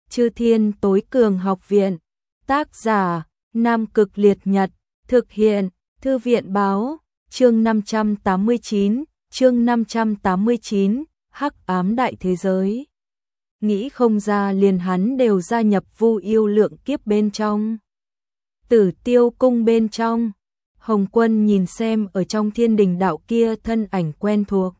Chư Thiên Tối Cường Học Viện. Tác giả Nam Cực Liệt Nhật. Thực hiện Thư viện Báo. Chương 589, Hắc Ám Đại Thế Giới. Nghĩ không ra liền hắn đều gia nhập Vu Yêu Lượng Kiếp bên trong. Tử Tiêu Cung bên trong, Hồng Quân nhìn xem ở trong Thiên Đình đạo kia thân ảnh quen thuộc.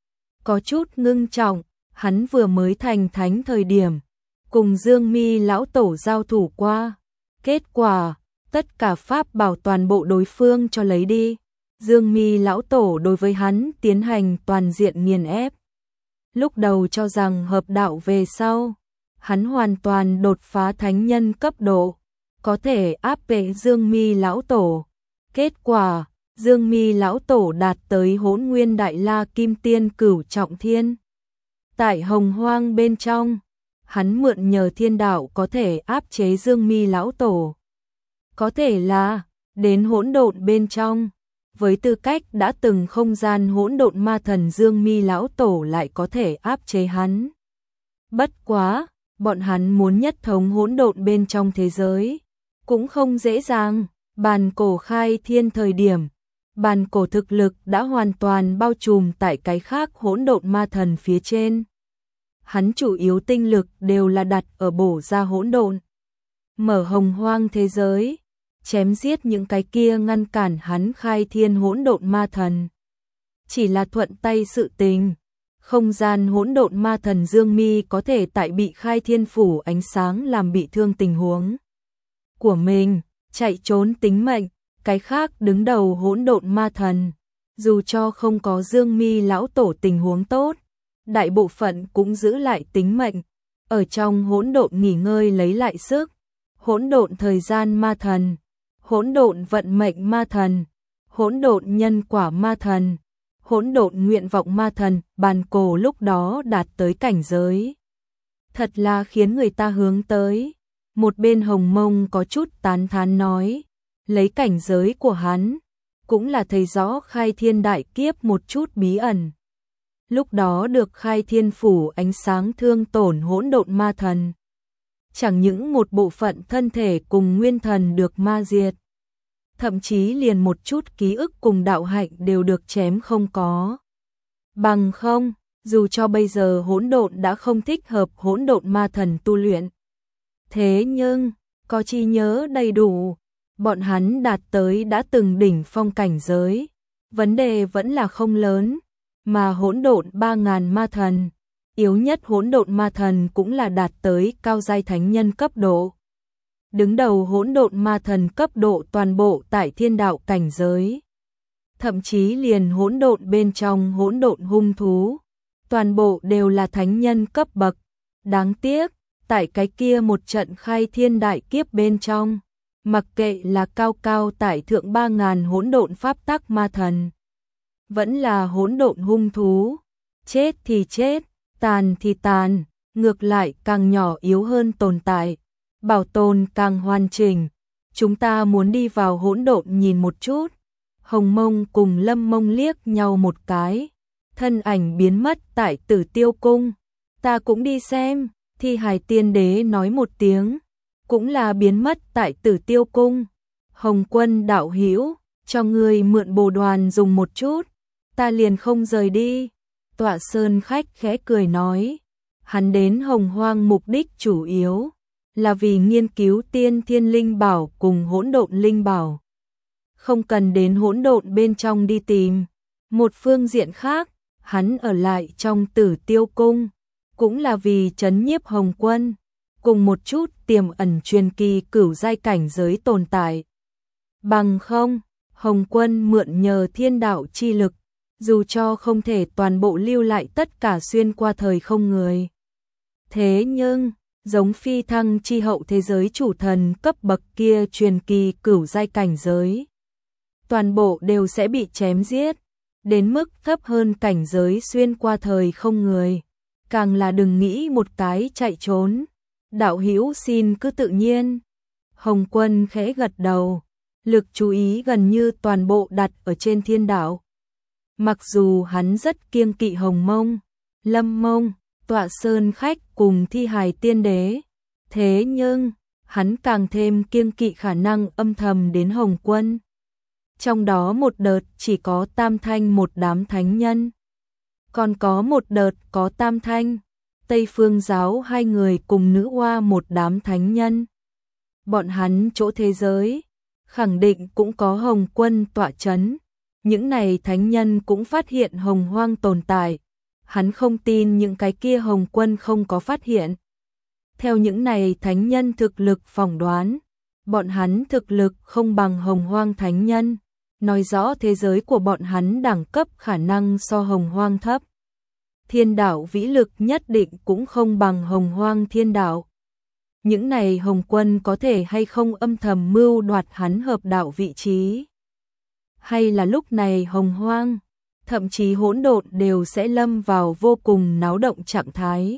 Có chút ngưng trọng, hắn vừa mới thành thánh thời điểm, cùng Dương Mi lão tổ giao thủ qua. Kết quả, tất cả pháp bảo toàn bộ đối phương cho lấy đi. Dương Mi lão tổ đối với hắn tiến hành toàn diện nghiền ép. Lúc đầu cho rằng hợp đạo về sau, hắn hoàn toàn đột phá thánh nhân cấp độ, có thể áp bệ Dương Mi lão tổ. Kết quả, Dương Mi lão tổ đạt tới Hỗn Nguyên Đại La Kim Tiên Cửu Trọng Thiên. Tại Hồng Hoang bên trong, hắn mượn nhờ thiên đạo có thể áp chế Dương Mi lão tổ. Có thể là đến hỗn độn bên trong, với tư cách đã từng không gian hỗn độn ma thần Dương Mi lão tổ lại có thể áp chế hắn. Bất quá, bọn hắn muốn nhất thống hỗn độn bên trong thế giới cũng không dễ dàng. Bàn cổ khai thiên thời điểm, bàn cổ thực lực đã hoàn toàn bao trùm tại cái khác hỗn độn ma thần phía trên. Hắn chủ yếu tinh lực đều là đặt ở bổ ra hỗn độn, mở hồng hoang thế giới, chém giết những cái kia ngăn cản hắn khai thiên hỗn độn ma thần. Chỉ là thuận tay sự tình, không gian hỗn độn ma thần Dương Mi có thể tại bị khai thiên phủ ánh sáng làm bị thương tình huống của mình, chạy trốn tính mệnh. Cái khác đứng đầu hỗn độn ma thần, dù cho không có Dương Mi lão tổ tình huống tốt, đại bộ phận cũng giữ lại tính mệnh, ở trong hỗn độn nghỉ ngơi lấy lại sức. Hỗn độn thời gian ma thần, hỗn độn vận mệnh ma thần, hỗn độn nhân quả ma thần, hỗn độn nguyện vọng ma thần, bàn cổ lúc đó đạt tới cảnh giới thật là khiến người ta hướng tới. Một bên Hồng Mông có chút tán thán nói, lấy cảnh giới của hắn, cũng là thấy rõ khai thiên đại kiếp một chút bí ẩn. Lúc đó được khai thiên phủ ánh sáng thương tổn hỗn độn ma thần. Chẳng những một bộ phận thân thể cùng nguyên thần được ma diệt, thậm chí liền một chút ký ức cùng đạo hạnh đều được chém không có. Bằng không, dù cho bây giờ hỗn độn đã không thích hợp hỗn độn ma thần tu luyện. Thế nhưng, có trí nhớ đầy đủ, bọn hắn đạt tới đã từng đỉnh phong cảnh giới, vấn đề vẫn là không lớn, mà hỗn độn 3000 ma thần, yếu nhất hỗn độn ma thần cũng là đạt tới cao giai thánh nhân cấp độ. Đứng đầu hỗn độn ma thần cấp độ toàn bộ tại thiên đạo cảnh giới. Thậm chí liền hỗn độn bên trong hỗn độn hung thú, toàn bộ đều là thánh nhân cấp bậc. Đáng tiếc, tại cái kia một trận khai thiên đại kiếp bên trong, mặc kệ là cao cao tại thượng 3000 hỗn độn pháp tắc ma thần, vẫn là hỗn độn hung thú, chết thì chết, tàn thì tàn, ngược lại càng nhỏ yếu hơn tồn tại, bảo tồn càng hoàn chỉnh. Chúng ta muốn đi vào hỗn độn nhìn một chút. Hồng Mông cùng Lâm Mông liếc nhau một cái, thân ảnh biến mất tại Tử Tiêu Cung. Ta cũng đi xem. Thi Hải Tiên Đế nói một tiếng, cũng là biến mất tại Tử Tiêu Cung. Hồng Quân đạo hữu, cho ngươi mượn bồ đoàn dùng một chút, ta liền không rời đi. Tọa Sơn khách khẽ cười nói, hắn đến Hồng Hoang mục đích chủ yếu là vì nghiên cứu tiên thiên linh bảo cùng hỗn độn linh bảo, không cần đến hỗn độn bên trong đi tìm. Một phương diện khác, hắn ở lại trong Tử Tiêu Cung cũng là vì trấn nhiếp Hồng Quân, cùng một chút tiềm ẩn truyền kỳ cửu giai cảnh giới tồn tại. Bằng không, Hồng Quân mượn nhờ thiên đạo chi lực, dù cho không thể toàn bộ lưu lại tất cả xuyên qua thời không người. Thế nhưng, giống phi thăng chi hậu thế giới chủ thần cấp bậc kia truyền kỳ cửu giai cảnh giới, toàn bộ đều sẽ bị chém giết, đến mức thấp hơn cảnh giới xuyên qua thời không người. Càng là đừng nghĩ một cái chạy trốn. Đạo hữu xin cứ tự nhiên. Hồng Quân khẽ gật đầu, lực chú ý gần như toàn bộ đặt ở trên thiên đạo. Mặc dù hắn rất kiêng kỵ Hồng Mông, Lâm Mông, Tọa Sơn khách cùng Thi Hải Tiên Đế, Thế nhưng, hắn càng thêm kiêng kỵ khả năng âm thầm đến Hồng Quân. Trong đó một đợt chỉ có Tam Thanh một đám thánh nhân. Còn có một đợt có Tam Thanh, Tây Phương Giáo hai người cùng Nữ Hoa một đám thánh nhân. Bọn hắn chỗ thế giới, khẳng định cũng có Hồng Quân tọa chấn. Những này thánh nhân cũng phát hiện Hồng Hoang tồn tại. Hắn không tin những cái kia Hồng Quân không có phát hiện. Theo những này thánh nhân thực lực phỏng đoán, bọn hắn thực lực không bằng Hồng Hoang thánh nhân, nói rõ thế giới của bọn hắn đẳng cấp khả năng so Hồng Hoang thấp. Thiên đạo vĩ lực nhất định cũng không bằng Hồng Hoang thiên đạo. Những này Hồng Quân có thể hay không âm thầm mưu đoạt hắn hợp đạo vị trí? Hay là lúc này Hồng Hoang, thậm chí hỗn độn đều sẽ lâm vào vô cùng náo động trạng thái?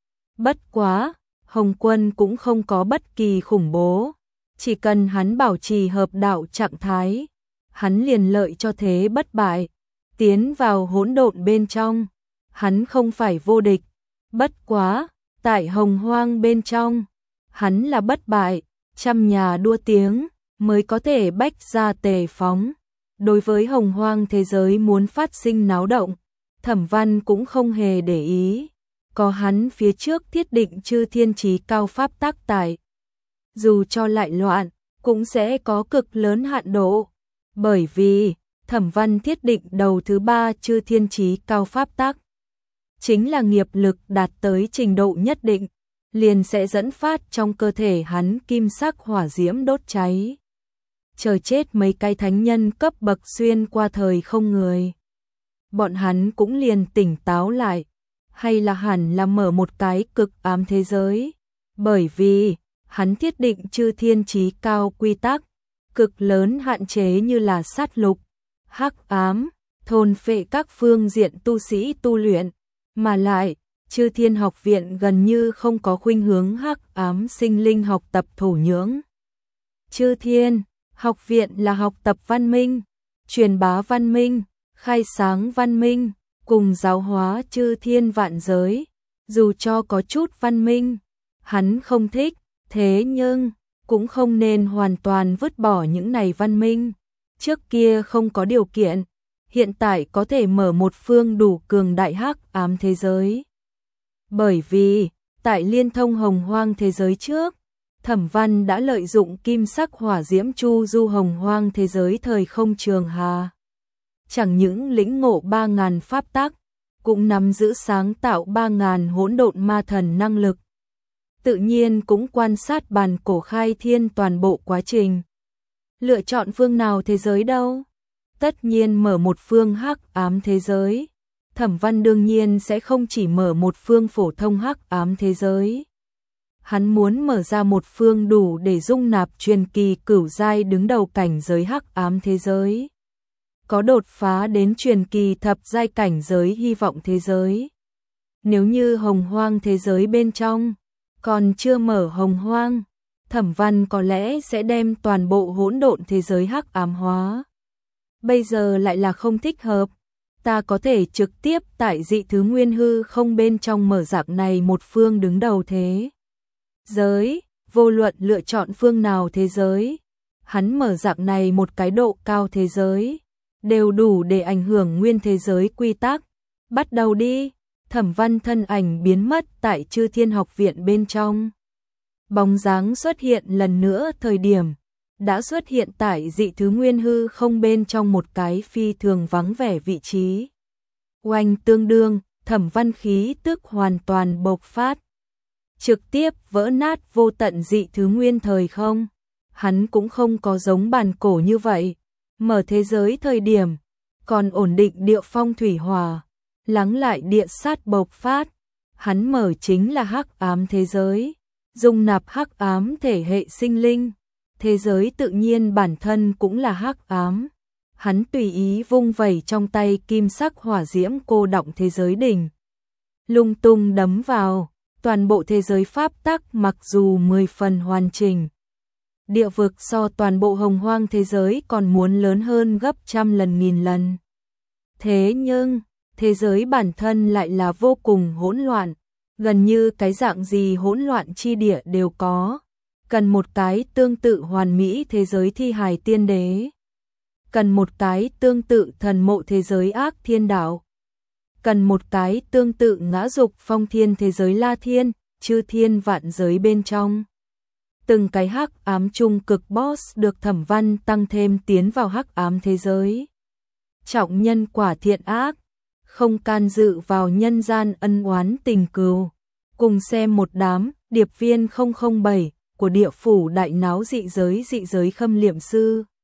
Bất quá, Hồng Quân cũng không có bất kỳ khủng bố, chỉ cần hắn bảo trì hợp đạo trạng thái, hắn liền lợi cho thế bất bại, tiến vào hỗn độn bên trong, hắn không phải vô địch. Bất quá, tại Hồng Hoang bên trong, hắn là bất bại, trăm nhà đua tiếng mới có thể bách ra tề phóng. Đối với Hồng Hoang thế giới muốn phát sinh náo động, Thẩm Văn cũng không hề để ý. Có hắn phía trước thiết định chư thiên chí cao pháp tác tại. Dù cho lại loạn, cũng sẽ có cực lớn hạn độ. Bởi vì, Thẩm Văn thiết định đầu thứ 3 chư thiên chí cao pháp tác. Chính là nghiệp lực đạt tới trình độ nhất định, liền sẽ dẫn phát trong cơ thể hắn kim sắc hỏa diễm đốt cháy. Chờ chết mấy cái thánh nhân cấp bậc xuyên qua thời không người. Bọn hắn cũng liền tỉnh táo lại. Hay là hẳn là mở một cái cực ám thế giới, bởi vì hắn thiết định chư thiên chí cao quy tắc, cực lớn hạn chế như là sát lục, hắc ám, thôn phệ các phương diện tu sĩ tu luyện, mà lại chư thiên học viện gần như không có khuynh hướng hắc ám sinh linh học tập thổ nhưỡng. Chư thiên học viện là học tập văn minh, truyền bá văn minh, khai sáng văn minh, cùng giáo hóa chư thiên vạn giới. Dù cho có chút văn minh, hắn không thích, thế nhưng cũng không nên hoàn toàn vứt bỏ những này văn minh. Trước kia không có điều kiện, hiện tại có thể mở một phương đủ cường đại hắc ám thế giới. Bởi vì, tại liên thông Hồng Hoang thế giới trước, Thẩm Văn đã lợi dụng kim sắc hỏa diễm chu du Hồng Hoang thế giới thời không trường hà. Chẳng những lĩnh ngộ 3.000 pháp tắc, cũng nắm giữ sáng tạo 3.000 hỗn độn ma thần năng lực. Tự nhiên cũng quan sát bàn cổ khai thiên toàn bộ quá trình. Lựa chọn phương nào thế giới đâu? Tất nhiên mở một phương hắc ám thế giới. Thẩm Văn đương nhiên sẽ không chỉ mở một phương phổ thông hắc ám thế giới. Hắn muốn mở ra một phương đủ để dung nạp truyền kỳ cửu giai đứng đầu cảnh giới hắc ám thế giới. Có đột phá đến truyền kỳ thập giai cảnh giới hy vọng thế giới. Nếu như Hồng Hoang thế giới bên trong còn chưa mở Hồng Hoang, Thẩm Văn có lẽ sẽ đem toàn bộ hỗn độn thế giới hắc ám hóa. Bây giờ lại là không thích hợp, ta có thể trực tiếp tại dị thứ nguyên hư không bên trong mở dạng này một phương đứng đầu thế giới, vô luận lựa chọn phương nào thế giới, hắn mở dạng này một cái độ cao thế giới, đều đủ để ảnh hưởng nguyên thế giới quy tắc. Bắt đầu đi. Thẩm Văn thân ảnh biến mất tại chư thiên học viện bên trong. Bóng dáng xuất hiện lần nữa thời điểm, đã xuất hiện tại dị thứ nguyên hư không bên trong một cái phi thường vắng vẻ vị trí. Oanh tương đương, Thẩm Văn khí tức hoàn toàn bộc phát. Trực tiếp vỡ nát vô tận dị thứ nguyên thời không. Hắn cũng không có giống bàn cổ như vậy. Mở thế giới thời điểm, còn ổn định địa phong thủy hòa, lắng lại địa sát bộc phát. Hắn mở chính là hắc ám thế giới, dung nạp hắc ám thể hệ sinh linh. Thế giới tự nhiên bản thân cũng là hắc ám. Hắn tùy ý vung vẩy trong tay kim sắc hỏa diễm cô đọng thế giới đỉnh. Lung tung đấm vào, toàn bộ thế giới pháp tắc mặc dù 10 phần hoàn chỉnh. Địa vực so toàn bộ Hồng Hoang thế giới còn muốn lớn hơn gấp trăm lần nghìn lần. Thế nhưng, thế giới bản thân lại là vô cùng hỗn loạn, Gần như cái dạng gì hỗn loạn chi địa đều có. Cần một cái tương tự hoàn mỹ thế giới thi hài tiên đế. Cần một cái tương tự thần mộ thế giới ác thiên đạo. Cần một cái tương tự ngã dục phong thiên thế giới la thiên, chư thiên vạn giới bên trong. Từng cái hắc ám trung cực boss được Thẩm Văn tăng thêm tiến vào hắc ám thế giới. Trọng nhân quả thiện ác, không can dự vào nhân gian ân oán tình cừu. Cùng xem một đám điệp viên 007 của địa phủ đại náo dị giới khâm liệm sư.